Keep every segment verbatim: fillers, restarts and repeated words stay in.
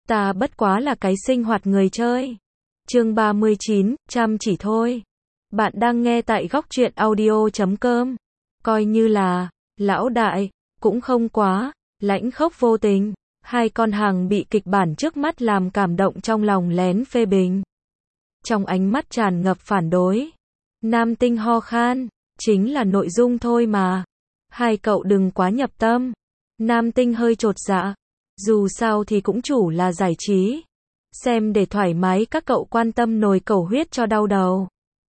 Ta bất quá là cái sinh hoạt người chơi. Chương ba mươi chín, chăm chỉ thôi. Bạn đang nghe tại góc truyện audio chấm com. Coi như là, lão đại, cũng không quá, lãnh khốc vô tình. Hai con hàng bị kịch bản trước mắt làm cảm động trong lòng lén phê bình. Trong ánh mắt tràn ngập phản đối. Nam Tinh ho khan, chính là nội dung thôi mà. Hai cậu đừng quá nhập tâm. Nam Tinh hơi chột dạ. Dù sao thì cũng chủ là giải trí. Xem để thoải mái, các cậu quan tâm nồi cẩu huyết cho đau đầu.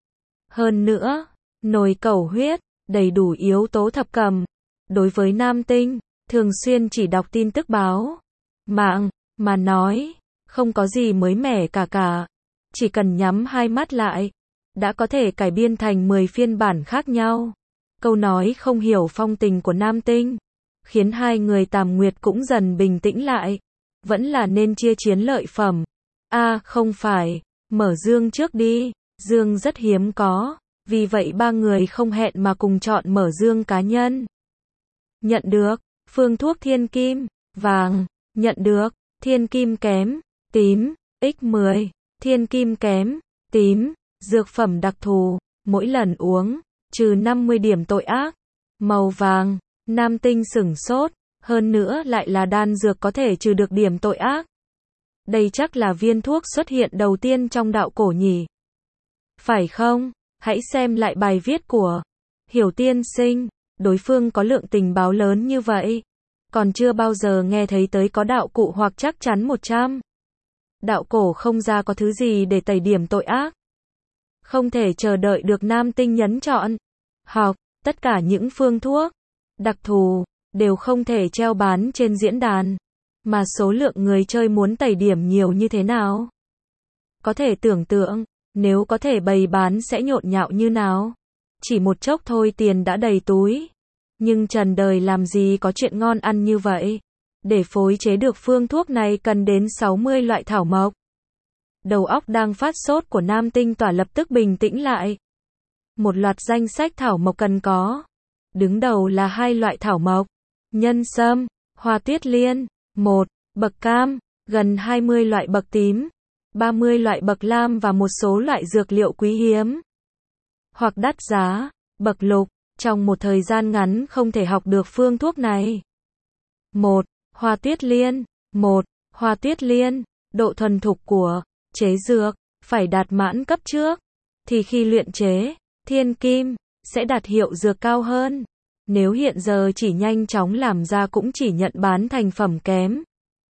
Hơn nữa, nồi cẩu huyết, đầy đủ yếu tố thập cẩm. Đối với Nam Tinh, thường xuyên chỉ đọc tin tức báo mạng, mà nói, không có gì mới mẻ cả cả. Chỉ cần nhắm hai mắt lại, đã có thể cải biên thành mười phiên bản khác nhau. Câu nói không hiểu phong tình của Nam Tinh, khiến hai người Tàm Nguyệt cũng dần bình tĩnh lại. Vẫn là nên chia chiến lợi phẩm. A, à, không phải, mở dương trước đi, dương rất hiếm có, vì vậy ba người không hẹn mà cùng chọn mở dương cá nhân. Nhận được, phương thuốc thiên kim, vàng, nhận được, thiên kim kém, tím, nhân mười, thiên kim kém, tím, dược phẩm đặc thù, mỗi lần uống, trừ năm mươi điểm tội ác, màu vàng. Nam Tinh sửng sốt, hơn nữa lại là đan dược có thể trừ được điểm tội ác. Đây chắc là viên thuốc xuất hiện đầu tiên trong đạo cổ nhỉ? Phải không? Hãy xem lại bài viết của Hiểu tiên sinh, đối phương có lượng tình báo lớn như vậy. Còn chưa bao giờ nghe thấy tới có đạo cụ hoặc chắc chắn một trăm. Đạo cổ không ra có thứ gì để tẩy điểm tội ác. Không thể chờ đợi được. Nam Tinh nhấn chọn. Học, tất cả những phương thuốc đặc thù, đều không thể treo bán trên diễn đàn. Mà số lượng người chơi muốn tẩy điểm nhiều như thế nào? Có thể tưởng tượng, nếu có thể bày bán sẽ nhộn nhạo như nào? Chỉ một chốc thôi tiền đã đầy túi. Nhưng trần đời làm gì có chuyện ngon ăn như vậy? Để phối chế được phương thuốc này cần đến sáu mươi loại thảo mộc. Đầu óc đang phát sốt của Nam Tinh tỏa lập tức bình tĩnh lại. Một loạt danh sách thảo mộc cần có. Đứng đầu là hai loại thảo mộc, nhân sâm, hoa tuyết liên, một, bậc cam, gần hai mươi loại bậc tím, ba mươi loại bậc lam và một số loại dược liệu quý hiếm hoặc đắt giá, bậc lục. Trong một thời gian ngắn không thể học được phương thuốc này. một. Hoa tuyết liên. một. Hoa tuyết liên, độ thuần thục của chế dược phải đạt mãn cấp trước, thì khi luyện chế thiên kim sẽ đạt hiệu dược cao hơn. Nếu hiện giờ chỉ nhanh chóng làm ra cũng chỉ nhận bán thành phẩm kém,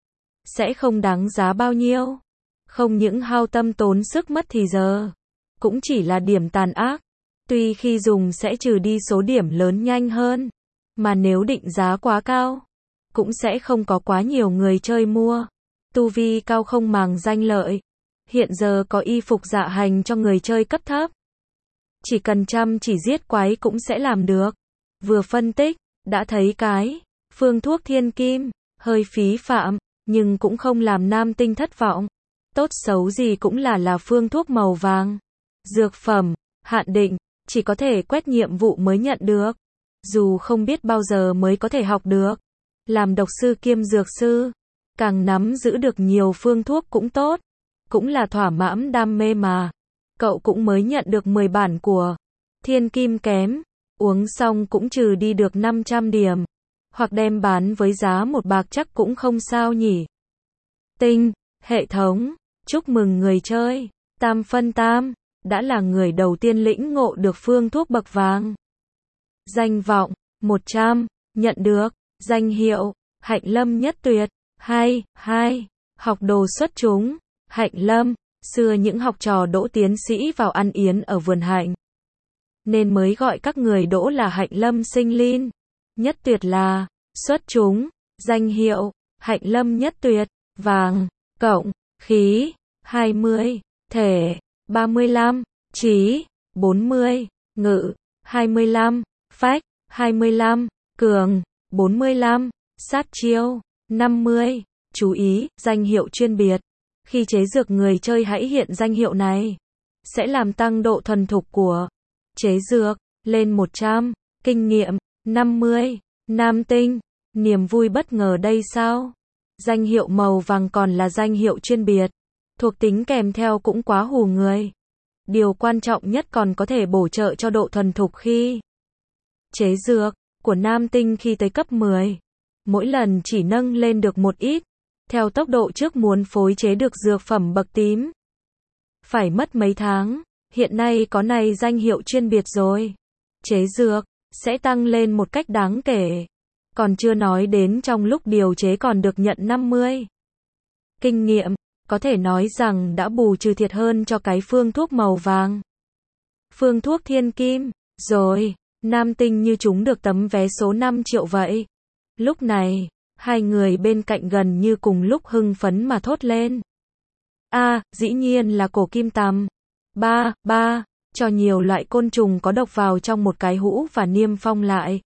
sẽ không đáng giá bao nhiêu. Không những hao tâm tốn sức mất thì giờ, cũng chỉ là điểm tàn ác. Tuy khi dùng sẽ trừ đi số điểm lớn nhanh hơn, mà nếu định giá quá cao, cũng sẽ không có quá nhiều người chơi mua. Tu vi cao không màng danh lợi. Hiện giờ có y phục dạ hành cho người chơi cấp thấp. Chỉ cần chăm chỉ giết quái cũng sẽ làm được. Vừa phân tích, đã thấy cái phương thuốc thiên kim, hơi phí phạm, nhưng cũng không làm Nam Tinh thất vọng. Tốt xấu gì cũng là là phương thuốc màu vàng. Dược phẩm, hạn định, chỉ có thể quét nhiệm vụ mới nhận được. Dù không biết bao giờ mới có thể học được. Làm độc sư kiêm dược sư, càng nắm giữ được nhiều phương thuốc cũng tốt. Cũng là thỏa mãn đam mê mà. Cậu cũng mới nhận được mười bản của thiên kim kém. Uống xong cũng trừ đi được năm trăm điểm. Hoặc đem bán với giá một bạc chắc cũng không sao nhỉ. Tinh, hệ thống, chúc mừng người chơi. Tam phân tam, đã là người đầu tiên lĩnh ngộ được phương thuốc bậc vàng. Danh vọng, một trăm, nhận được, danh hiệu, hạnh lâm nhất tuyệt. Hai, hai, học đồ xuất chúng, hạnh lâm, xưa những học trò đỗ tiến sĩ vào ăn yến ở vườn hạnh, nên mới gọi các người đỗ là hạnh lâm sinh linh. Nhất tuyệt là xuất chúng, danh hiệu, hạnh lâm nhất tuyệt, vàng, cộng, khí, hai mươi, thể, ba mươi lăm, trí, bốn mươi, ngự, hai mươi lăm, phách, hai mươi lăm, cường, bốn mươi lăm, sát chiêu, năm mươi. Chú ý, danh hiệu chuyên biệt. Khi chế dược người chơi hãy hiện danh hiệu này. Sẽ làm tăng độ thuần thục của chế dược lên một trăm, kinh nghiệm năm mươi. Nam Tinh, niềm vui bất ngờ đây sao? Danh hiệu màu vàng còn là danh hiệu chuyên biệt. Thuộc tính kèm theo cũng quá hù người. Điều quan trọng nhất còn có thể bổ trợ cho độ thuần thục khi chế dược của nam tinh khi tới cấp mười. Mỗi lần chỉ nâng lên được một ít. Theo tốc độ trước muốn phối chế được dược phẩm bậc tím. Phải mất mấy tháng. Hiện nay có này danh hiệu chuyên biệt rồi. Chế dược sẽ tăng lên một cách đáng kể. Còn chưa nói đến trong lúc điều chế còn được nhận năm mươi kinh nghiệm, có thể nói rằng đã bù trừ thiệt hơn cho cái phương thuốc màu vàng. Phương thuốc thiên kim, rồi, nam tinh như chúng được tấm vé số năm triệu vậy. Lúc này, hai người bên cạnh gần như cùng lúc hưng phấn mà thốt lên. A, à, dĩ nhiên là cổ kim tằm. Ba, ba, cho nhiều loại côn trùng có độc vào trong một cái hũ và niêm phong lại.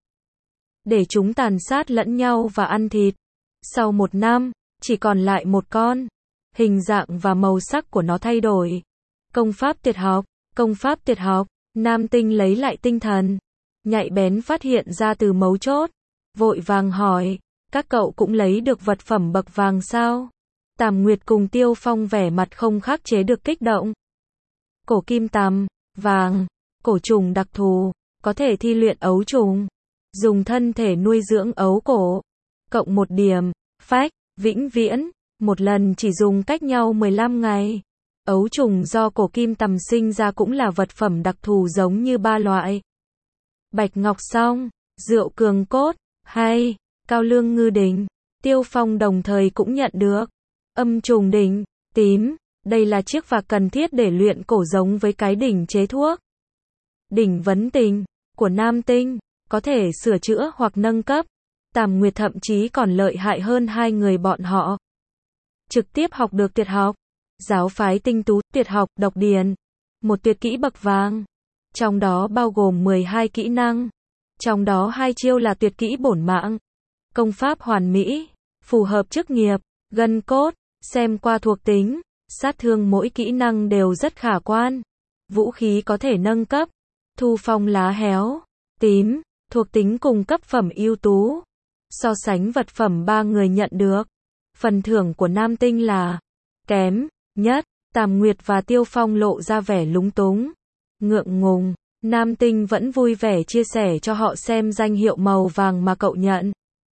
Để chúng tàn sát lẫn nhau và ăn thịt. Sau một năm, chỉ còn lại một con. Hình dạng và màu sắc của nó thay đổi. Công pháp tuyệt học, công pháp tuyệt học, nam tinh lấy lại tinh thần. Nhạy bén phát hiện ra từ mấu chốt. Vội vàng hỏi, các cậu cũng lấy được vật phẩm bậc vàng sao? Tàm Nguyệt cùng Tiêu Phong vẻ mặt không khắc chế được kích động. Cổ kim tằm, vàng, cổ trùng đặc thù, có thể thi luyện ấu trùng. Dùng thân thể nuôi dưỡng ấu cổ. Cộng một điểm, phách, vĩnh viễn, một lần chỉ dùng cách nhau mười lăm ngày. Ấu trùng do cổ kim tằm sinh ra cũng là vật phẩm đặc thù giống như ba loại. Bạch ngọc song, rượu cường cốt, hay, cao lương ngư đỉnh. Tiêu Phong đồng thời cũng nhận được. Âm trùng đỉnh, tím, đây là chiếc vạc cần thiết để luyện cổ giống với cái đỉnh chế thuốc. Đỉnh vấn tình, của nam tinh, có thể sửa chữa hoặc nâng cấp. Tàm Nguyệt thậm chí còn lợi hại hơn hai người bọn họ. Trực tiếp học được tuyệt học. Giáo phái tinh tú, tuyệt học, độc điền. Một tuyệt kỹ bậc vàng. Trong đó bao gồm mười hai kỹ năng. Trong đó hai chiêu là tuyệt kỹ bổn mạng. Công pháp hoàn mỹ, phù hợp chức nghiệp, gân cốt, xem qua thuộc tính, sát thương mỗi kỹ năng đều rất khả quan. Vũ khí có thể nâng cấp. Thu phong lá héo, tím, thuộc tính cùng cấp phẩm ưu tú. So sánh vật phẩm ba người nhận được. Phần thưởng của nam tinh là kém nhất. Tàm Nguyệt và Tiêu Phong lộ ra vẻ lúng túng, ngượng ngùng. Nam tinh vẫn vui vẻ chia sẻ cho họ xem danh hiệu màu vàng mà cậu nhận.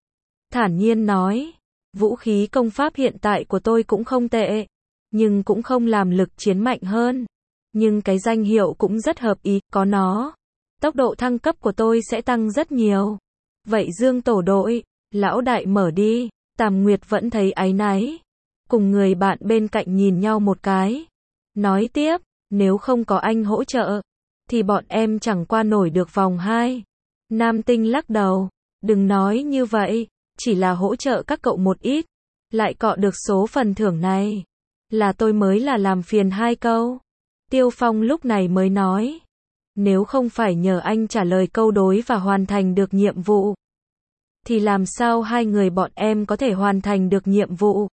Thản nhiên nói, vũ khí công pháp hiện tại của tôi cũng không tệ, nhưng cũng không làm lực chiến mạnh hơn. Nhưng cái danh hiệu cũng rất hợp ý, có nó. Tốc độ thăng cấp của tôi sẽ tăng rất nhiều. Vậy Dương tổ đội, lão đại mở đi. Tàm Nguyệt vẫn thấy áy náy. Cùng người bạn bên cạnh nhìn nhau một cái. Nói tiếp, nếu không có anh hỗ trợ, thì bọn em chẳng qua nổi được vòng hai. Nam tinh lắc đầu, đừng nói như vậy, chỉ là hỗ trợ các cậu một ít, lại cọ được số phần thưởng này. Là tôi mới là làm phiền hai câu. Tiêu Phong lúc này mới nói, nếu không phải nhờ anh trả lời câu đối và hoàn thành được nhiệm vụ, thì làm sao hai người bọn em có thể hoàn thành được nhiệm vụ?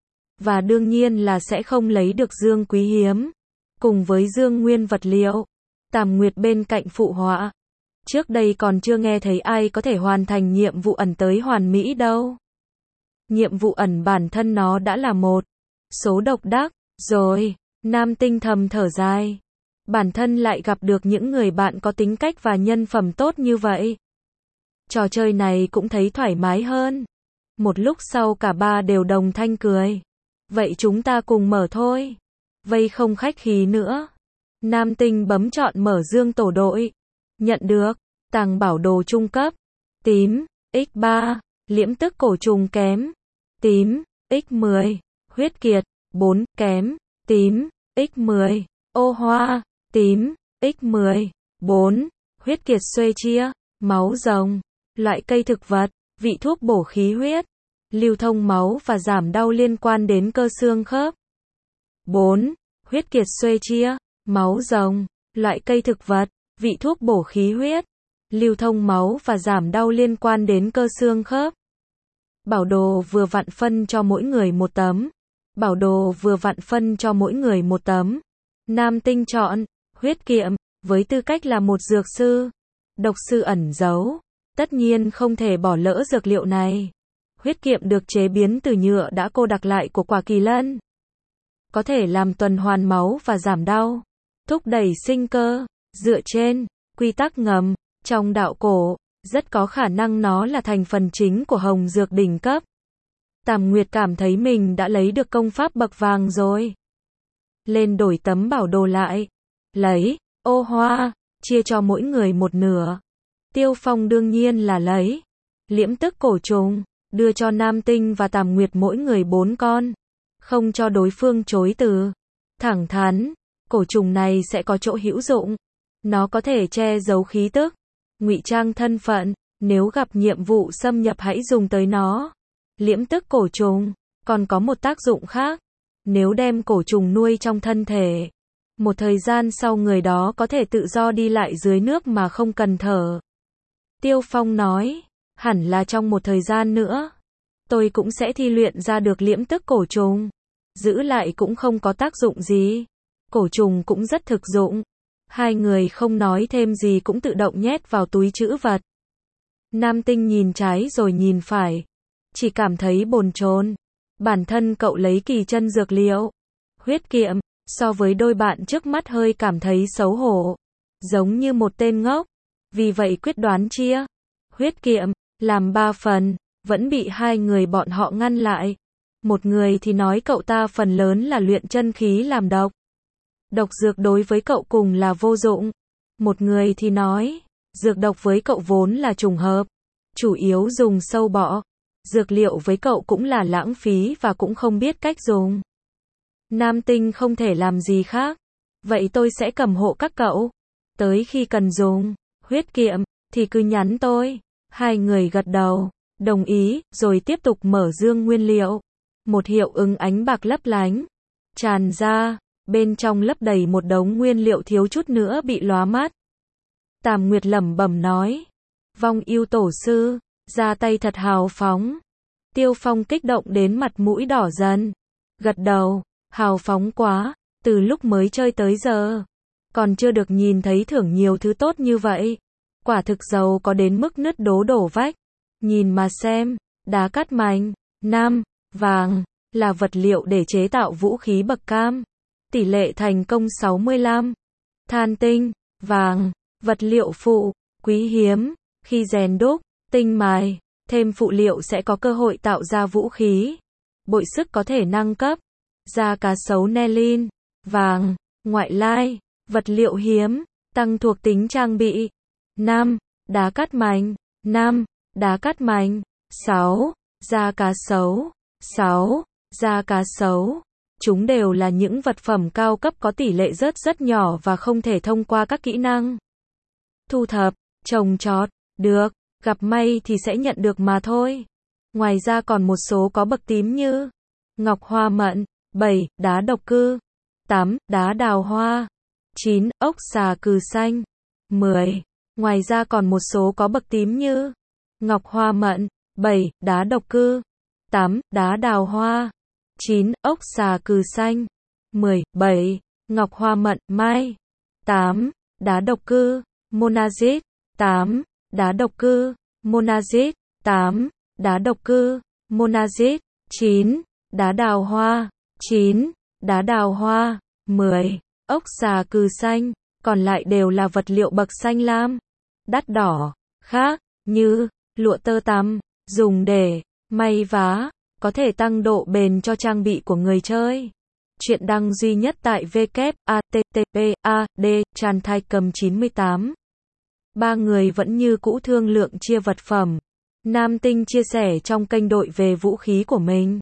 Và đương nhiên là sẽ không lấy được dương quý hiếm, cùng với dương nguyên vật liệu. Tàm Nguyệt bên cạnh phụ họa. Trước đây còn chưa nghe thấy ai có thể hoàn thành nhiệm vụ ẩn tới hoàn mỹ đâu. Nhiệm vụ ẩn bản thân nó đã là một số độc đắc, rồi. Nam tinh thầm thở dài. Bản thân lại gặp được những người bạn có tính cách và nhân phẩm tốt như vậy. Trò chơi này cũng thấy thoải mái hơn. Một lúc sau cả ba đều đồng thanh cười. Vậy chúng ta cùng mở thôi. Vây không khách khí nữa. Nam tinh bấm chọn mở Dương tổ đội. Nhận được. Tàng bảo đồ trung cấp. Tím. nhân ba. Liễm tức cổ trùng kém. Tím. nhân mười. Huyết kiệt. bốn. Kém. Tím. nhân mười. Ô hoa. Tím. nhân mười. bốn. Huyết kiệt xuê chia. Máu rồng. Loại cây thực vật. Vị thuốc bổ khí huyết. Lưu thông máu và giảm đau liên quan đến cơ xương khớp. bốn. Huyết kiệt xuê chia. Máu rồng. Loại cây thực vật. Vị thuốc bổ khí huyết. Lưu thông máu và giảm đau liên quan đến cơ xương khớp. Bảo đồ vừa vặn phân cho mỗi người một tấm. Bảo đồ vừa vặn phân cho mỗi người một tấm. Nam tinh chọn huyết kiệm, với tư cách là một dược sư, độc sư ẩn giấu, tất nhiên không thể bỏ lỡ dược liệu này. Huyết kiệm được chế biến từ nhựa đã cô đặc lại của quả kỳ lân. Có thể làm tuần hoàn máu và giảm đau, thúc đẩy sinh cơ. Dựa trên quy tắc ngầm trong đạo cổ, rất có khả năng nó là thành phần chính của hồng dược đỉnh cấp. Tàm Nguyệt cảm thấy mình đã lấy được công pháp bậc vàng rồi. Lên đổi tấm bảo đồ lại. Lấy ô hoa, chia cho mỗi người một nửa. Tiêu Phong đương nhiên là lấy liễm tức cổ trùng, đưa cho Nam Tinh và Tàm Nguyệt mỗi người bốn con. Không cho đối phương chối từ. Thẳng thắn, cổ trùng này sẽ có chỗ hữu dụng. Nó có thể che giấu khí tức, ngụy trang thân phận, nếu gặp nhiệm vụ xâm nhập hãy dùng tới nó. Liễm tức cổ trùng còn có một tác dụng khác. Nếu đem cổ trùng nuôi trong thân thể, một thời gian sau người đó có thể tự do đi lại dưới nước mà không cần thở. Tiêu Phong nói, hẳn là trong một thời gian nữa, tôi cũng sẽ thi luyện ra được liễm tức cổ trùng. Giữ lại cũng không có tác dụng gì. Cổ trùng cũng rất thực dụng. Hai người không nói thêm gì cũng tự động nhét vào túi trữ vật. Nam Tinh nhìn trái rồi nhìn phải. Chỉ cảm thấy bồn chồn. Bản thân cậu lấy kỳ chân dược liệu. Huyết kiệm, so với đôi bạn trước mắt hơi cảm thấy xấu hổ. Giống như một tên ngốc. Vì vậy quyết đoán chia huyết kiệm, làm ba phần, vẫn bị hai người bọn họ ngăn lại. Một người thì nói cậu ta phần lớn là luyện chân khí làm độc. Độc dược đối với cậu cùng là vô dụng. Một người thì nói, dược độc với cậu vốn là trùng hợp. Chủ yếu dùng sâu bọ. Dược liệu với cậu cũng là lãng phí và cũng không biết cách dùng. Nam Tinh không thể làm gì khác. Vậy tôi sẽ cầm hộ các cậu. Tới khi cần dùng huyết kiệm, thì cứ nhắn tôi. Hai người gật đầu, đồng ý, rồi tiếp tục mở dương nguyên liệu. Một hiệu ứng ánh bạc lấp lánh tràn ra, bên trong lấp đầy một đống nguyên liệu thiếu chút nữa bị lóa mắt. Tàm Nguyệt lẩm bẩm nói, Vong Yêu tổ sư, ra tay thật hào phóng. Tiêu Phong kích động đến mặt mũi đỏ dần, gật đầu, hào phóng quá, từ lúc mới chơi tới giờ, còn chưa được nhìn thấy thưởng nhiều thứ tốt như vậy. Quả thực giàu có đến mức nứt đố đổ vách. Nhìn mà xem, đá cát mành, nam, vàng, là vật liệu để chế tạo vũ khí bậc cam. Tỷ lệ thành công sáu mươi lăm. Than tinh, vàng, vật liệu phụ, quý hiếm, khi rèn đúc, tinh mài, thêm phụ liệu sẽ có cơ hội tạo ra vũ khí. Bội sức có thể nâng cấp. Da cá sấu Nelin, vàng, ngoại lai, vật liệu hiếm, tăng thuộc tính trang bị. năm. Đá cát mành, năm. Đá cát mành. sáu. Da cá sấu. sáu. Da cá sấu. Chúng đều là những vật phẩm cao cấp có tỷ lệ rớt rất nhỏ và không thể thông qua các kỹ năng thu thập, trồng trọt, được, gặp may thì sẽ nhận được mà thôi. Ngoài ra còn một số có bậc tím như ngọc hoa mận, bảy. Đá độc cư, tám. Đá đào hoa, chín. Ốc xà cừ xanh, mười. Ngoài ra còn một số có bậc tím như ngọc hoa mận, bảy. Đá độc cư, tám. Đá đào hoa, chín. Ốc xà cừ xanh, mười. bảy. Ngọc hoa mận, mai, tám. Đá độc cư, monazit, tám. Đá độc cư, monazit, tám. Đá độc cư, monazit, chín. Đá đào hoa, chín. Đá đào hoa, mười. Ốc xà cừ xanh, còn lại đều là vật liệu bậc xanh lam, đắt đỏ, khác, như lụa tơ tằm, dùng để may vá, có thể tăng độ bền cho trang bị của người chơi. Chuyện đăng duy nhất tại w w w chấm a t t p a d chan thai cầm chín mươi tám. Ba người vẫn như cũ thương lượng chia vật phẩm. Nam Tinh chia sẻ trong kênh đội về vũ khí của mình.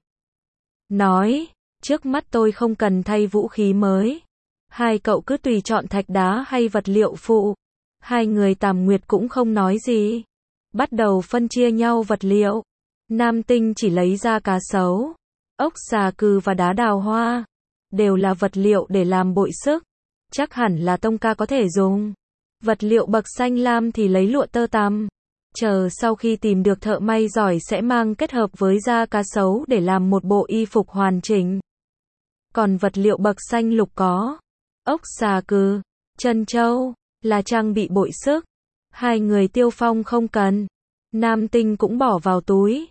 Nói, trước mắt tôi không cần thay vũ khí mới. Hai cậu cứ tùy chọn thạch đá hay vật liệu phụ. Hai người Tàm Nguyệt cũng không nói gì. Bắt đầu phân chia nhau vật liệu. Nam Tinh chỉ lấy ra cá sấu, ốc xà cừ và đá đào hoa. Đều là vật liệu để làm bội sức. Chắc hẳn là Tông ca có thể dùng. Vật liệu bậc xanh lam thì lấy lụa tơ tằm. Chờ sau khi tìm được thợ may giỏi sẽ mang kết hợp với da cá sấu để làm một bộ y phục hoàn chỉnh. Còn vật liệu bậc xanh lục có ốc xà cừ, chân trâu, là trang bị bội sức. Hai người Tiêu Phong không cần. Nam Tinh cũng bỏ vào túi.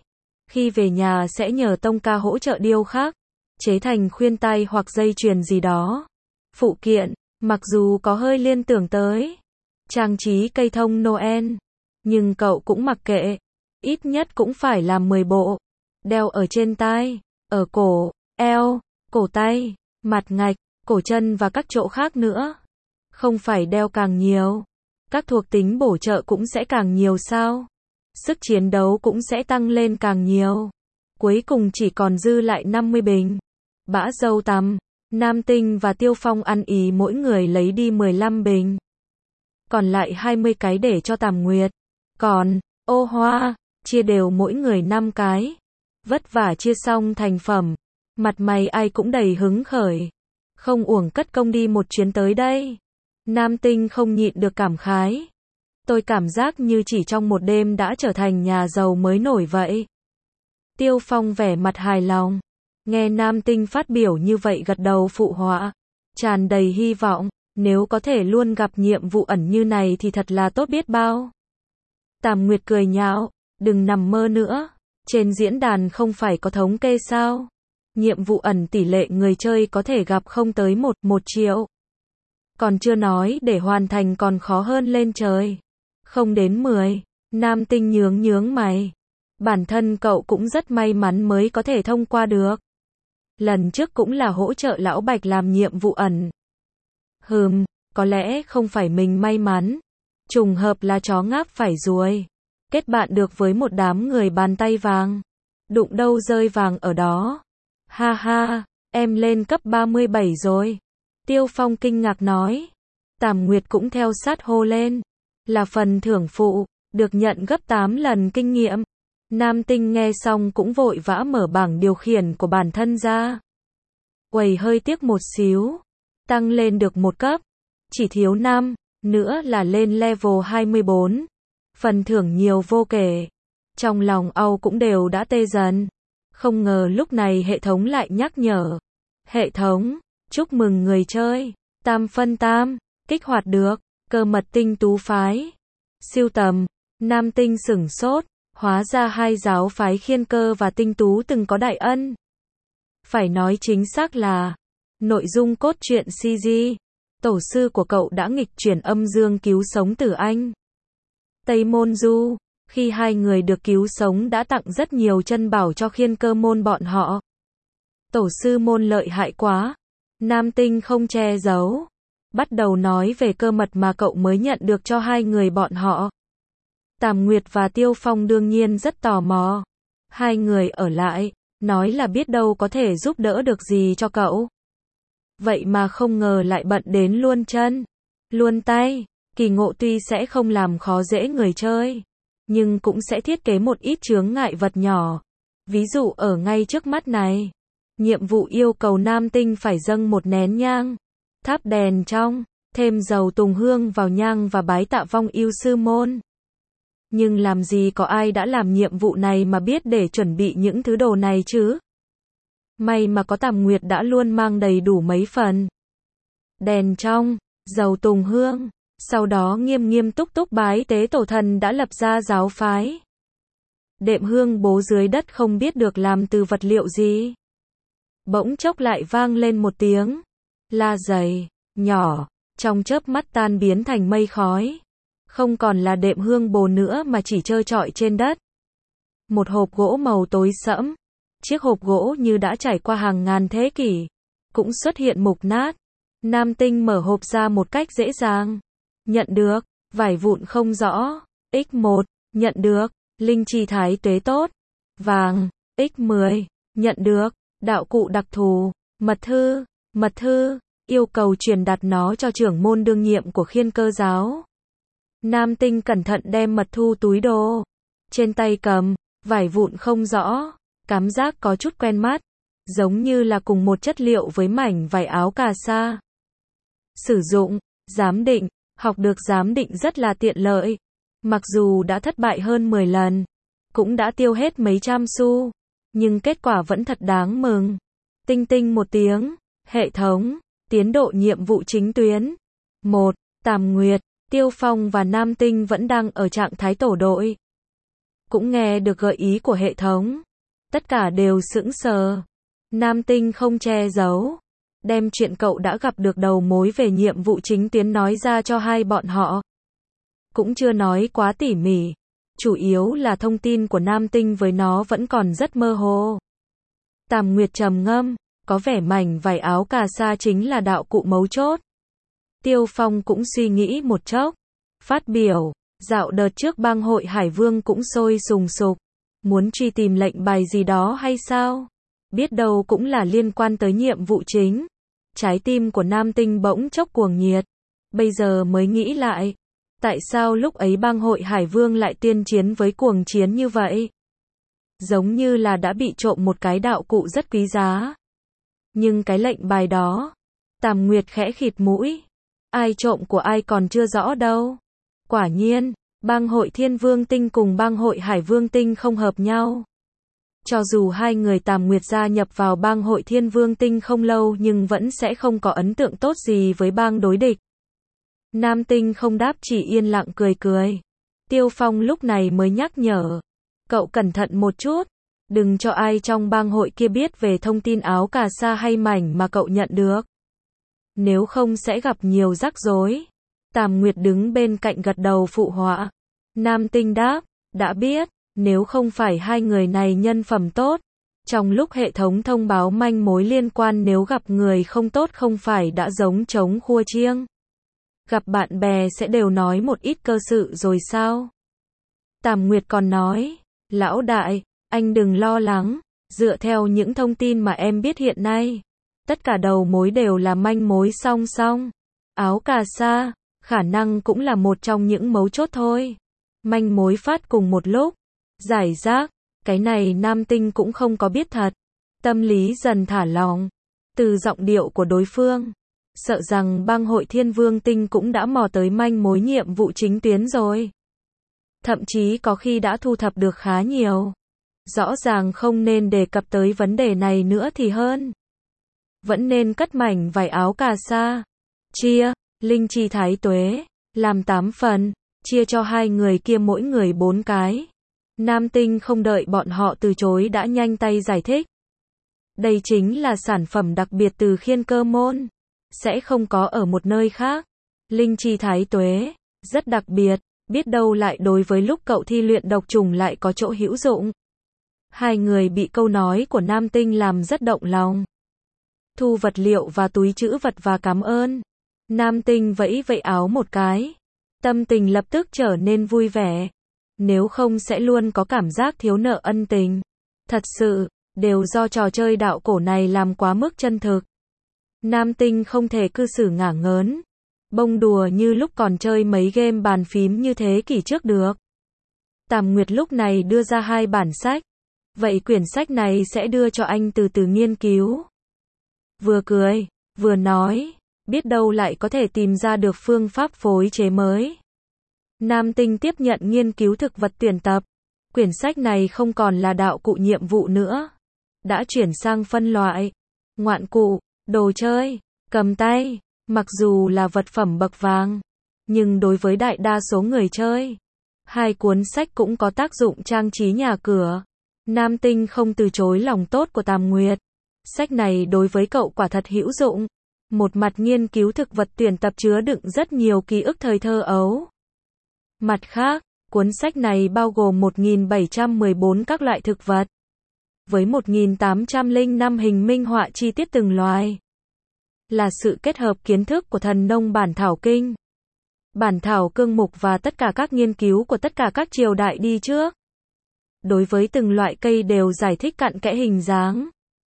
Khi về nhà sẽ nhờ Tông ca hỗ trợ điêu khắc, chế thành khuyên tai hoặc dây chuyền gì đó. Phụ kiện, mặc dù có hơi liên tưởng tới trang trí cây thông Noel, nhưng cậu cũng mặc kệ. Ít nhất cũng phải làm mười bộ. Đeo ở trên tai, ở cổ, eo, cổ tay, mặt ngạch, cổ chân và các chỗ khác nữa. Không phải đeo càng nhiều, các thuộc tính bổ trợ cũng sẽ càng nhiều sao? Sức chiến đấu cũng sẽ tăng lên càng nhiều. Cuối cùng chỉ còn dư lại năm mươi bình. Bã dâu tằm, Nam Tinh và Tiêu Phong ăn ý mỗi người lấy đi mười lăm bình. Còn lại hai mươi cái để cho Tàm Nguyệt. Còn, Ô Hoa, chia đều mỗi người năm cái. Vất vả chia xong thành phẩm. Mặt mày ai cũng đầy hứng khởi. Không uổng cất công đi một chuyến tới đây. Nam Tinh không nhịn được cảm khái. Tôi cảm giác như chỉ trong một đêm đã trở thành nhà giàu mới nổi vậy. Tiêu Phong vẻ mặt hài lòng. Nghe Nam Tinh phát biểu như vậy gật đầu phụ họa. Tràn đầy hy vọng. Nếu có thể luôn gặp nhiệm vụ ẩn như này thì thật là tốt biết bao. Tàm Nguyệt cười nhạo. Đừng nằm mơ nữa. Trên diễn đàn không phải có thống kê sao? Nhiệm vụ ẩn tỷ lệ người chơi có thể gặp không tới một, một triệu. Còn chưa nói để hoàn thành còn khó hơn lên trời. Không đến mười. Nam Tinh nhướng nhướng mày. Bản thân cậu cũng rất may mắn mới có thể thông qua được. Lần trước cũng là hỗ trợ Lão Bạch làm nhiệm vụ ẩn. Hừm, có lẽ không phải mình may mắn. Trùng hợp là chó ngáp phải ruồi. Kết bạn được với một đám người bàn tay vàng. Đụng đâu rơi vàng ở đó. Ha ha, em lên cấp ba mươi bảy rồi. Tiêu Phong kinh ngạc nói. Tàm Nguyệt cũng theo sát hô lên. Là phần thưởng phụ, được nhận gấp tám lần kinh nghiệm. Nam Tinh nghe xong cũng vội vã mở bảng điều khiển của bản thân ra. Quầy hơi tiếc một xíu. Tăng lên được một cấp. Chỉ thiếu năm, nữa là lên level hai mươi bốn. Phần thưởng nhiều vô kể. Trong lòng Âu cũng đều đã tê dần. Không ngờ lúc này hệ thống lại nhắc nhở. Hệ thống, chúc mừng người chơi. Tam phân tam, kích hoạt được. Cơ mật tinh tú phái. Siêu tầm, Nam Tinh sửng sốt. Hóa ra hai giáo phái Khiên Cơ và Tinh Tú từng có đại ân. Phải nói chính xác là nội dung cốt truyện xê giê. Tổ sư của cậu đã nghịch chuyển âm dương cứu sống Tử Anh. Tây Môn Du, khi hai người được cứu sống đã tặng rất nhiều chân bảo cho Khiên Cơ môn bọn họ. Tổ sư môn lợi hại quá. Nam Tinh không che giấu. Bắt đầu nói về cơ mật mà cậu mới nhận được cho hai người bọn họ. Tàm Nguyệt và Tiêu Phong đương nhiên rất tò mò. Hai người ở lại, nói là biết đâu có thể giúp đỡ được gì cho cậu. Vậy mà không ngờ lại bận đến luôn chân, luôn tay. Kỳ ngộ tuy sẽ không làm khó dễ người chơi, nhưng cũng sẽ thiết kế một ít chướng ngại vật nhỏ. Ví dụ ở ngay trước mắt này. Nhiệm vụ yêu cầu Nam Tinh phải dâng một nén nhang. Thắp đèn trong, thêm dầu tùng hương vào nhang và bái tạ vong yêu sư môn. Nhưng làm gì có ai đã làm nhiệm vụ này mà biết để chuẩn bị những thứ đồ này chứ? May mà có Tàm Nguyệt đã luôn mang đầy đủ mấy phần. Đèn trong, dầu tùng hương, sau đó nghiêm nghiêm túc túc bái tế tổ thần đã lập ra giáo phái. Đệm hương bố dưới đất không biết được làm từ vật liệu gì. Bỗng chốc lại vang lên một tiếng. La dày, nhỏ, trong chớp mắt tan biến thành mây khói. Không còn là đệm hương bồ nữa mà chỉ trơ trọi trên đất. Một hộp gỗ màu tối sẫm. Chiếc hộp gỗ như đã trải qua hàng ngàn thế kỷ. Cũng xuất hiện mục nát. Nam Tinh mở hộp ra một cách dễ dàng. Nhận được, vải vụn không rõ. ích một, nhận được, linh chi thái tuế tốt. Vàng, ích mười, nhận được, đạo cụ đặc thù, mật thư, mật thư, yêu cầu truyền đạt nó cho trưởng môn đương nhiệm của Khiên Cơ giáo. Nam Tinh cẩn thận đem mật thư túi đồ. Trên tay cầm, vải vụn không rõ, cảm giác có chút quen mắt. Giống như là cùng một chất liệu với mảnh vải áo cà sa. Sử dụng, giám định, học được giám định rất là tiện lợi. Mặc dù đã thất bại hơn mười lần, cũng đã tiêu hết mấy trăm xu, nhưng kết quả vẫn thật đáng mừng. Tinh tinh một tiếng, hệ thống, tiến độ nhiệm vụ chính tuyến. một. Tàm Nguyệt, Tiêu Phong và Nam Tinh vẫn đang ở trạng thái tổ đội. Cũng nghe được gợi ý của hệ thống. Tất cả đều sững sờ. Nam Tinh không che giấu, đem chuyện cậu đã gặp được đầu mối về nhiệm vụ chính tuyến nói ra cho hai bọn họ. Cũng chưa nói quá tỉ mỉ, chủ yếu là thông tin của Nam Tinh với nó vẫn còn rất mơ hồ. Tàm Nguyệt trầm ngâm, có vẻ mảnh vải áo cà sa chính là đạo cụ mấu chốt. Tiêu Phong cũng suy nghĩ một chốc, phát biểu, dạo đợt trước bang hội Hải Vương cũng sôi sùng sục, muốn truy tìm lệnh bài gì đó hay sao? Biết đâu cũng là liên quan tới nhiệm vụ chính. Trái tim của Nam Tinh bỗng chốc cuồng nhiệt, bây giờ mới nghĩ lại, tại sao lúc ấy bang hội Hải Vương lại tiên chiến với cuồng chiến như vậy? Giống như là đã bị trộm một cái đạo cụ rất quý giá. Nhưng cái lệnh bài đó, Tàm Nguyệt khẽ khịt mũi, ai trộm của ai còn chưa rõ đâu. Quả nhiên, bang hội Thiên Vương Tinh cùng bang hội Hải Vương Tinh không hợp nhau. Cho dù hai người Tàm Nguyệt gia nhập vào bang hội Thiên Vương Tinh không lâu nhưng vẫn sẽ không có ấn tượng tốt gì với bang đối địch. Nam Tinh không đáp, chỉ yên lặng cười cười. Tiêu Phong lúc này mới nhắc nhở, cậu cẩn thận một chút, đừng cho ai trong bang hội kia biết về thông tin áo cà sa hay mảnh mà cậu nhận được. Nếu không sẽ gặp nhiều rắc rối. Tàm Nguyệt đứng bên cạnh gật đầu phụ họa. Nam Tinh đáp, đã biết, nếu không phải hai người này nhân phẩm tốt, trong lúc hệ thống thông báo manh mối liên quan nếu gặp người không tốt không phải đã giống trống khua chiêng. Gặp bạn bè sẽ đều nói một ít cơ sự rồi sao? Tàm Nguyệt còn nói, lão đại, anh đừng lo lắng, dựa theo những thông tin mà em biết hiện nay, tất cả đầu mối đều là manh mối song song. Áo cà sa, khả năng cũng là một trong những mấu chốt thôi. Manh mối phát cùng một lúc, giải rác, cái này Nam Tinh cũng không có biết thật. Tâm lý dần thả lỏng, từ giọng điệu của đối phương, sợ rằng bang hội Thiên Vương Tinh cũng đã mò tới manh mối nhiệm vụ chính tuyến rồi. Thậm chí có khi đã thu thập được khá nhiều. Rõ ràng không nên đề cập tới vấn đề này nữa thì hơn. Vẫn nên cất mảnh vải áo cà sa, chia, linh chi thái tuế, làm tám phần, chia cho hai người kia mỗi người bốn cái. Nam Tinh không đợi bọn họ từ chối đã nhanh tay giải thích. Đây chính là sản phẩm đặc biệt từ Khiên Cơ Môn, sẽ không có ở một nơi khác. Linh chi thái tuế, rất đặc biệt, biết đâu lại đối với lúc cậu thi luyện độc trùng lại có chỗ hữu dụng. Hai người bị câu nói của Nam Tinh làm rất động lòng. Thu vật liệu và túi trữ vật và cảm ơn. Nam Tinh vẫy vẫy áo một cái. Tâm tình lập tức trở nên vui vẻ. Nếu không sẽ luôn có cảm giác thiếu nợ ân tình. Thật sự, đều do trò chơi đạo cổ này làm quá mức chân thực. Nam Tinh không thể cư xử ngả ngớn, bông đùa như lúc còn chơi mấy game bàn phím như thế kỷ trước được. Tàm Nguyệt lúc này đưa ra hai bản sách. Vậy quyển sách này sẽ đưa cho anh từ từ nghiên cứu. Vừa cười, vừa nói, biết đâu lại có thể tìm ra được phương pháp phối chế mới. Nam Tinh tiếp nhận nghiên cứu thực vật tuyển tập. Quyển sách này không còn là đạo cụ nhiệm vụ nữa. Đã chuyển sang phân loại. Ngoạn cụ, đồ chơi, cầm tay, mặc dù là vật phẩm bậc vàng. Nhưng đối với đại đa số người chơi, hai cuốn sách cũng có tác dụng trang trí nhà cửa. Nam Tinh không từ chối lòng tốt của Tàm Nguyệt. Sách này đối với cậu quả thật hữu dụng. Một mặt nghiên cứu thực vật tuyển tập chứa đựng rất nhiều ký ức thời thơ ấu. Mặt khác, cuốn sách này bao gồm một nghìn bảy trăm mười bốn các loại thực vật, với một nghìn tám trăm lẻ năm hình minh họa chi tiết từng loài. Là sự kết hợp kiến thức của thần nông bản thảo kinh, bản thảo cương mục và tất cả các nghiên cứu của tất cả các triều đại đi trước. Đối với từng loại cây đều giải thích cặn kẽ hình dáng,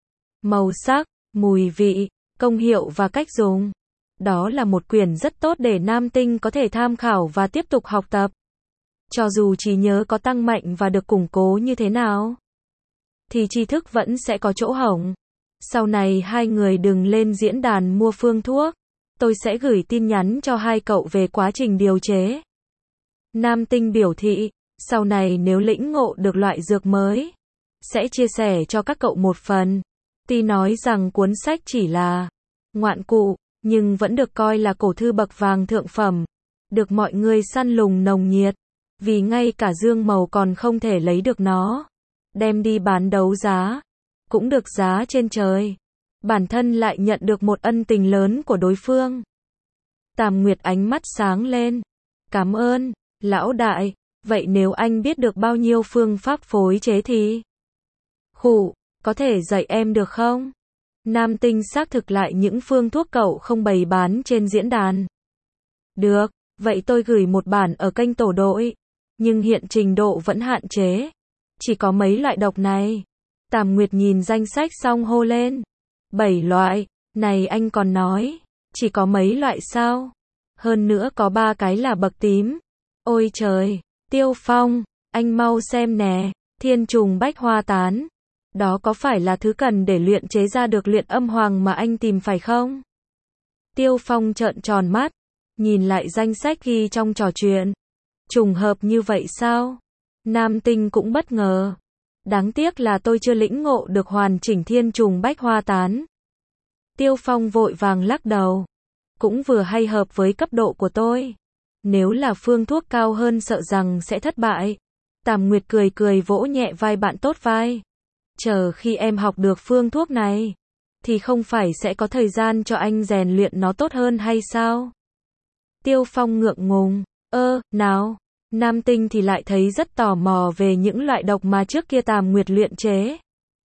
màu sắc, mùi vị, công hiệu và cách dùng. Đó là một quyển rất tốt để Nam Tinh có thể tham khảo và tiếp tục học tập. Cho dù trí nhớ có tăng mạnh và được củng cố như thế nào, thì tri thức vẫn sẽ có chỗ hổng. Sau này hai người đừng lên diễn đàn mua phương thuốc. Tôi sẽ gửi tin nhắn cho hai cậu về quá trình điều chế. Nam Tinh biểu thị, sau này nếu lĩnh ngộ được loại dược mới, sẽ chia sẻ cho các cậu một phần. Tuy nói rằng cuốn sách chỉ là ngoạn cụ, nhưng vẫn được coi là cổ thư bậc vàng thượng phẩm, được mọi người săn lùng nồng nhiệt, vì ngay cả Dương Mầu còn không thể lấy được nó. đem đi bán đấu giá, cũng được giá trên trời. Bản thân lại nhận được một ân tình lớn của đối phương. Tàm Nguyệt ánh mắt sáng lên. Cảm ơn, lão đại, vậy nếu anh biết được bao nhiêu phương pháp phối chế thì... Khụ, có thể dạy em được không? Nam Tinh xác thực lại những phương thuốc cậu không bày bán trên diễn đàn. Được, vậy tôi gửi một bản ở kênh tổ đội. Nhưng hiện trình độ vẫn hạn chế. Chỉ có mấy loại độc này. Tàm Nguyệt nhìn danh sách xong hô lên. Bảy loại, này anh còn nói. Chỉ có mấy loại sao? Hơn nữa có ba cái là bậc tím. Ôi trời, Tiêu Phong, anh mau xem nè, thiên trùng bách hoa tán. Đó có phải là thứ cần để luyện chế ra được luyện âm hoàng mà anh tìm phải không? Tiêu Phong trợn tròn mắt, nhìn lại danh sách ghi trong trò chuyện. Trùng hợp như vậy sao? Nam Tinh cũng bất ngờ. Đáng tiếc là tôi chưa lĩnh ngộ được hoàn chỉnh thiên trùng bách hoa tán. Tiêu Phong vội vàng lắc đầu. Cũng vừa hay hợp với cấp độ của tôi. Nếu là phương thuốc cao hơn sợ rằng sẽ thất bại. Tàm Nguyệt cười cười vỗ nhẹ vai bạn tốt vai. Chờ khi em học được phương thuốc này, thì không phải sẽ có thời gian cho anh rèn luyện nó tốt hơn hay sao? Tiêu Phong ngượng ngùng. Ơ, nào. Nam Tinh thì lại thấy rất tò mò về những loại độc mà trước kia Tàm Nguyệt luyện chế.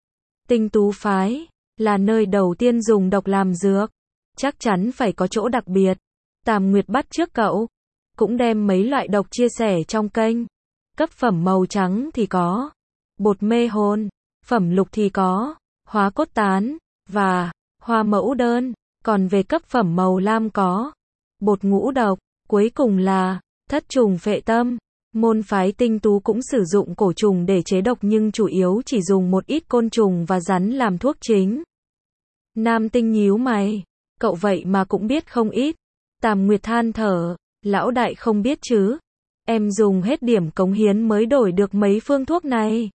Tinh tú phái là nơi đầu tiên dùng độc làm dược. Chắc chắn phải có chỗ đặc biệt. Tàm Nguyệt bắt trước cậu. Cũng đem mấy loại độc chia sẻ trong kênh. Cấp phẩm màu trắng thì có bột mê hồn. Phẩm lục thì có hóa cốt tán và hoa mẫu đơn. Còn về cấp phẩm màu lam có bột ngũ độc. Cuối cùng là thất trùng phệ tâm. Môn phái tinh tú cũng sử dụng cổ trùng để chế độc nhưng chủ yếu chỉ dùng một ít côn trùng và rắn làm thuốc chính. Nam Tinh nhíu mày. Cậu vậy mà cũng biết không ít. Tàm Nguyệt than thở. Lão đại không biết chứ. Em dùng hết điểm cống hiến mới đổi được mấy phương thuốc này.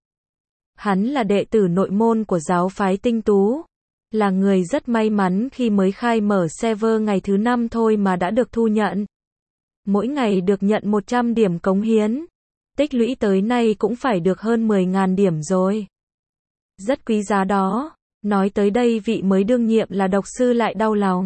Hắn là đệ tử nội môn của giáo phái tinh tú. Là người rất may mắn khi mới khai mở server ngày thứ năm thôi mà đã được thu nhận. Mỗi ngày được nhận một trăm điểm cống hiến. Tích lũy tới nay cũng phải được hơn mười nghìn điểm rồi. Rất quý giá đó. Nói tới đây vị mới đương nhiệm là độc sư lại đau lòng.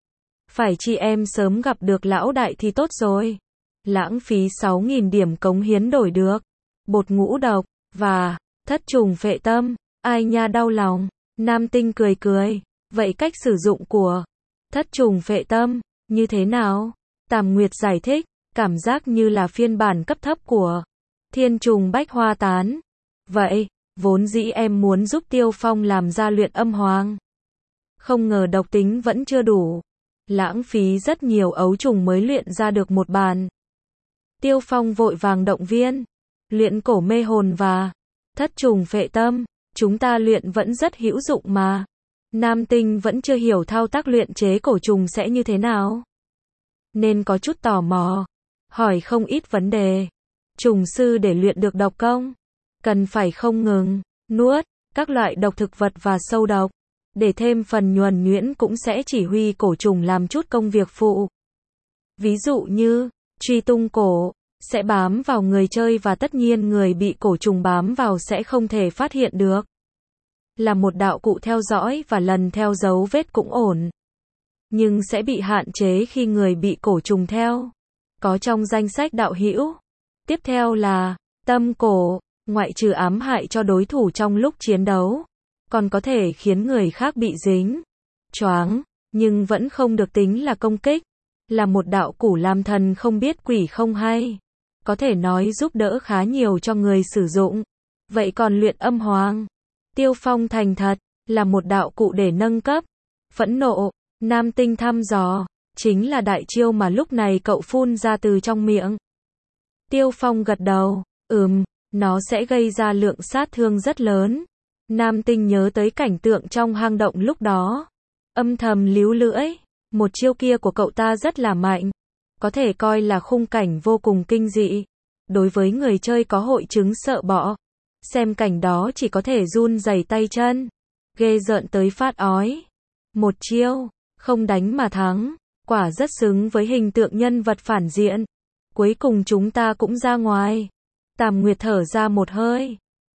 Phải chi em sớm gặp được lão đại thì tốt rồi. Lãng phí sáu nghìn điểm cống hiến đổi được bột ngũ độc và thất trùng phệ tâm. Ai nha đau lòng. Nam Tinh cười cười. Vậy cách sử dụng của thất trùng phệ tâm như thế nào? Tàm Nguyệt giải thích. Cảm giác như là phiên bản cấp thấp của thiên trùng bách hoa tán. Vậy, vốn dĩ em muốn giúp Tiêu Phong làm ra luyện âm hoàng. Không ngờ độc tính vẫn chưa đủ. Lãng phí rất nhiều ấu trùng mới luyện ra được một bàn. Tiêu Phong vội vàng động viên. Luyện cổ mê hồn và thất trùng phệ tâm. Chúng ta luyện vẫn rất hữu dụng mà. Nam Tinh vẫn chưa hiểu thao tác luyện chế cổ trùng sẽ như thế nào. Nên có chút tò mò. Hỏi không ít vấn đề. Trùng sư để luyện được độc công. Cần phải không ngừng nuốt các loại độc thực vật và sâu độc. Để thêm phần nhuần nhuyễn cũng sẽ chỉ huy cổ trùng làm chút công việc phụ. Ví dụ như, truy tung cổ, sẽ bám vào người chơi và tất nhiên người bị cổ trùng bám vào sẽ không thể phát hiện được. Là một đạo cụ theo dõi và lần theo dấu vết cũng ổn. Nhưng sẽ bị hạn chế khi người bị cổ trùng theo. Có trong danh sách đạo hữu. Tiếp theo là, tâm cổ, ngoại trừ ám hại cho đối thủ trong lúc chiến đấu. Còn có thể khiến người khác bị dính, choáng, nhưng vẫn không được tính là công kích. Là một đạo cụ làm thần không biết quỷ không hay. Có thể nói giúp đỡ khá nhiều cho người sử dụng. Vậy còn luyện âm hoàng? Tiêu Phong thành thật, là một đạo cụ để nâng cấp. Phẫn nộ, Nam Tinh thăm dò, chính là đại chiêu mà lúc này cậu phun ra từ trong miệng. Tiêu Phong gật đầu, ừm, nó sẽ gây ra lượng sát thương rất lớn. Nam Tinh nhớ tới cảnh tượng trong hang động lúc đó. Âm thầm líu lưỡi, một chiêu kia của cậu ta rất là mạnh. Có thể coi là khung cảnh vô cùng kinh dị. Đối với người chơi có hội chứng sợ bọ, xem cảnh đó chỉ có thể run rẩy tay chân. Ghê rợn tới phát ói. Một chiêu, không đánh mà thắng, quả rất xứng với hình tượng nhân vật phản diện. Cuối cùng chúng ta cũng ra ngoài. Tàm Nguyệt thở ra một hơi.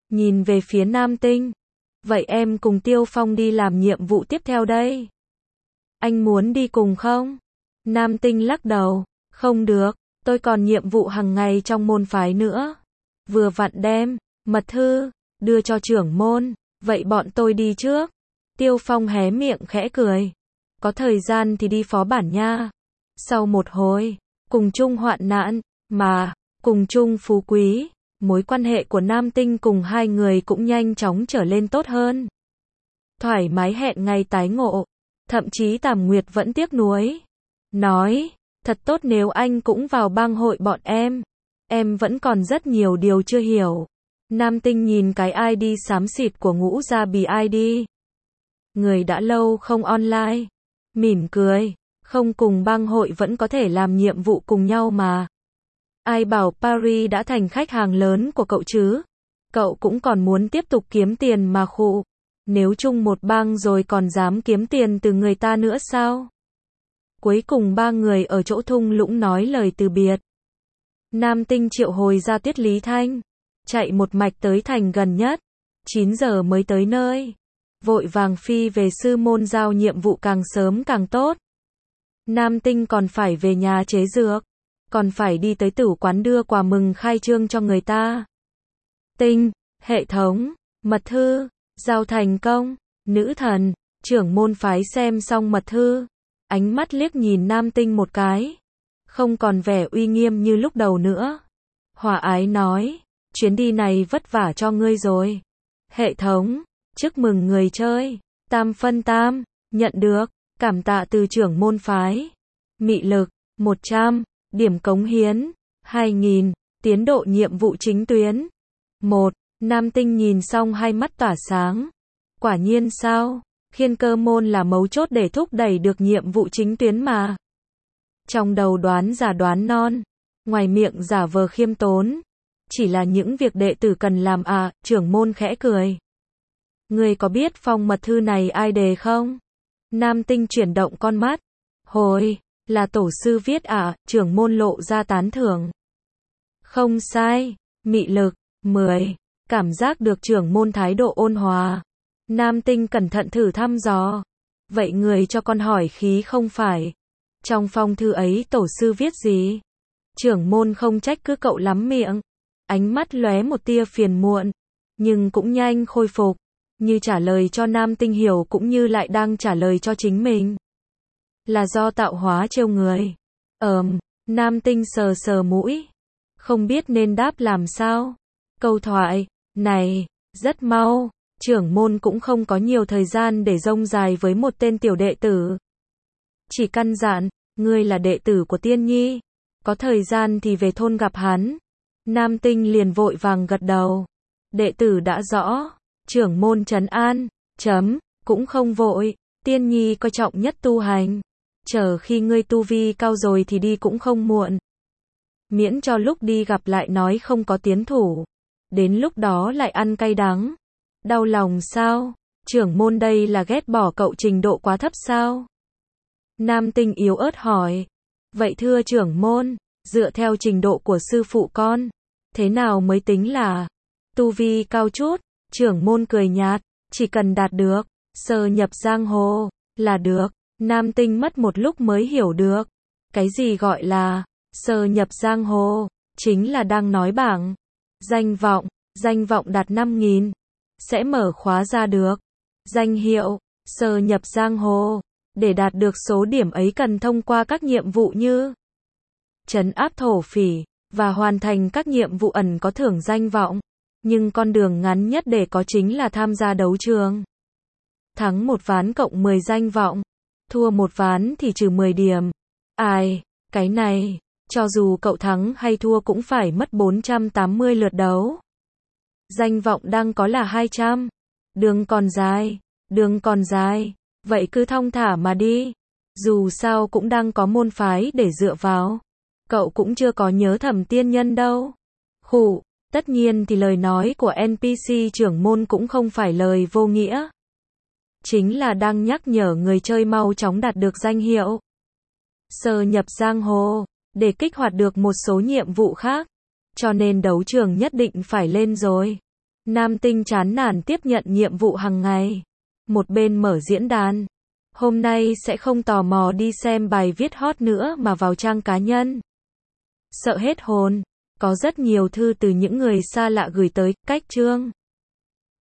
nhìn về phía Nam Tinh. Vậy em cùng Tiêu Phong đi làm nhiệm vụ tiếp theo đây. Anh muốn đi cùng không? Nam Tinh lắc đầu. Không được, tôi còn nhiệm vụ hàng ngày trong môn phái nữa. Vừa vặn đem mật thư đưa cho trưởng môn, vậy bọn tôi đi trước. Tiêu Phong hé miệng khẽ cười. Có thời gian thì đi phó bản nha. Sau một hồi, cùng chung hoạn nạn, mà, cùng chung phú quý, mối quan hệ của Nam Tinh cùng hai người cũng nhanh chóng trở lên tốt hơn. Thoải mái hẹn ngày tái ngộ, thậm chí Tàm Nguyệt vẫn tiếc nuối. Nói, thật tốt nếu anh cũng vào bang hội bọn em. Em vẫn còn rất nhiều điều chưa hiểu. Nam Tinh nhìn cái i đê xám xịt của Ngũ Gia Bì i đê. Người đã lâu không online. Mỉm cười, không cùng bang hội vẫn có thể làm nhiệm vụ cùng nhau mà. Ai bảo Paris đã thành khách hàng lớn của cậu chứ? Cậu cũng còn muốn tiếp tục kiếm tiền mà khụ. Nếu chung một bang rồi còn dám kiếm tiền từ người ta nữa sao? Cuối cùng ba người ở chỗ thung lũng nói lời từ biệt. Nam Tinh triệu hồi ra Tiết Lý Thanh, chạy một mạch tới thành gần nhất, chín giờ mới tới nơi. Vội vàng phi về sư môn giao nhiệm vụ càng sớm càng tốt. Nam Tinh còn phải về nhà chế dược, còn phải đi tới tử quán đưa quà mừng khai trương cho người ta. Tinh, hệ thống, mật thư, giao thành công, nữ thần, trưởng môn phái xem xong mật thư, ánh mắt liếc nhìn Nam Tinh một cái, không còn vẻ uy nghiêm như lúc đầu nữa. Hòa ái nói, chuyến đi này vất vả cho ngươi rồi. Hệ thống, chúc mừng người chơi, tam phân tam, nhận được, cảm tạ từ trưởng môn phái. Mị lực, một trăm, điểm cống hiến, hai nghìn, tiến độ nhiệm vụ chính tuyến. một, Nam Tinh nhìn xong hai mắt tỏa sáng. Quả nhiên sao, khiên cơ môn là mấu chốt để thúc đẩy được nhiệm vụ chính tuyến mà. Trong đầu đoán giả đoán non, ngoài miệng giả vờ khiêm tốn. Chỉ là những việc đệ tử cần làm à, trưởng môn khẽ cười. Ngươi có biết phong mật thư này ai đề không? Nam Tinh chuyển động con mắt. Hồi, là tổ sư viết à, trưởng môn lộ ra tán thưởng. Không sai, mị lực, mười, cảm giác được trưởng môn thái độ ôn hòa. Nam Tinh cẩn thận thử thăm dò. Vậy người cho con hỏi khí không phải. Trong phong thư ấy tổ sư viết gì? Trưởng môn không trách cứ cậu lắm miệng. Ánh mắt lóe một tia phiền muộn, nhưng cũng nhanh khôi phục. Như trả lời cho Nam Tinh hiểu cũng như lại đang trả lời cho chính mình. Là do tạo hóa trêu người. Ờm, Nam Tinh sờ sờ mũi. Không biết nên đáp làm sao. Câu thoại này rất mau, trưởng môn cũng không có nhiều thời gian để rông dài với một tên tiểu đệ tử. Chỉ căn dặn, ngươi là đệ tử của Tiên Nhi, có thời gian thì về thôn gặp hắn. Nam Tinh liền vội vàng gật đầu. Đệ tử đã rõ, trưởng môn trấn an, chấm, cũng không vội, Tiên Nhi coi trọng nhất tu hành. Chờ khi ngươi tu vi cao rồi thì đi cũng không muộn. Miễn cho lúc đi gặp lại nói không có tiến thủ. Đến lúc đó lại ăn cay đắng. Đau lòng sao? Trưởng môn đây là ghét bỏ cậu trình độ quá thấp sao? Nam Tinh yếu ớt hỏi. Vậy thưa trưởng môn, dựa theo trình độ của sư phụ con, thế nào mới tính là tu vi cao chút? Trưởng môn cười nhạt, chỉ cần đạt được sơ nhập giang hồ là được. Nam Tinh mất một lúc mới hiểu được. Cái gì gọi là sơ nhập giang hồ? Chính là đang nói bảng danh vọng, danh vọng đạt năm nghìn sẽ mở khóa ra được danh hiệu sơ nhập giang hồ. Để đạt được số điểm ấy cần thông qua các nhiệm vụ như trấn áp thổ phỉ và hoàn thành các nhiệm vụ ẩn có thưởng danh vọng. Nhưng con đường ngắn nhất để có chính là tham gia đấu trường. Thắng một ván cộng mười danh vọng, thua một ván thì trừ mười điểm. Ai, cái này, cho dù cậu thắng hay thua cũng phải mất bốn trăm tám mươi lượt đấu. Danh vọng đang có là hai trăm. Đường còn dài, đường còn dài, vậy cứ thong thả mà đi. Dù sao cũng đang có môn phái để dựa vào. Cậu cũng chưa có nhớ Thẩm Tiên Nhân đâu. Khụ, tất nhiên thì lời nói của en pê xê trưởng môn cũng không phải lời vô nghĩa. Chính là đang nhắc nhở người chơi mau chóng đạt được danh hiệu sơ nhập giang hồ, để kích hoạt được một số nhiệm vụ khác. Cho nên đấu trường nhất định phải lên rồi. Nam Tinh chán nản tiếp nhận nhiệm vụ hàng ngày. Một bên mở diễn đàn. Hôm nay sẽ không tò mò đi xem bài viết hot nữa mà vào trang cá nhân. Sợ hết hồn. Có rất nhiều thư từ những người xa lạ gửi tới, cách chương.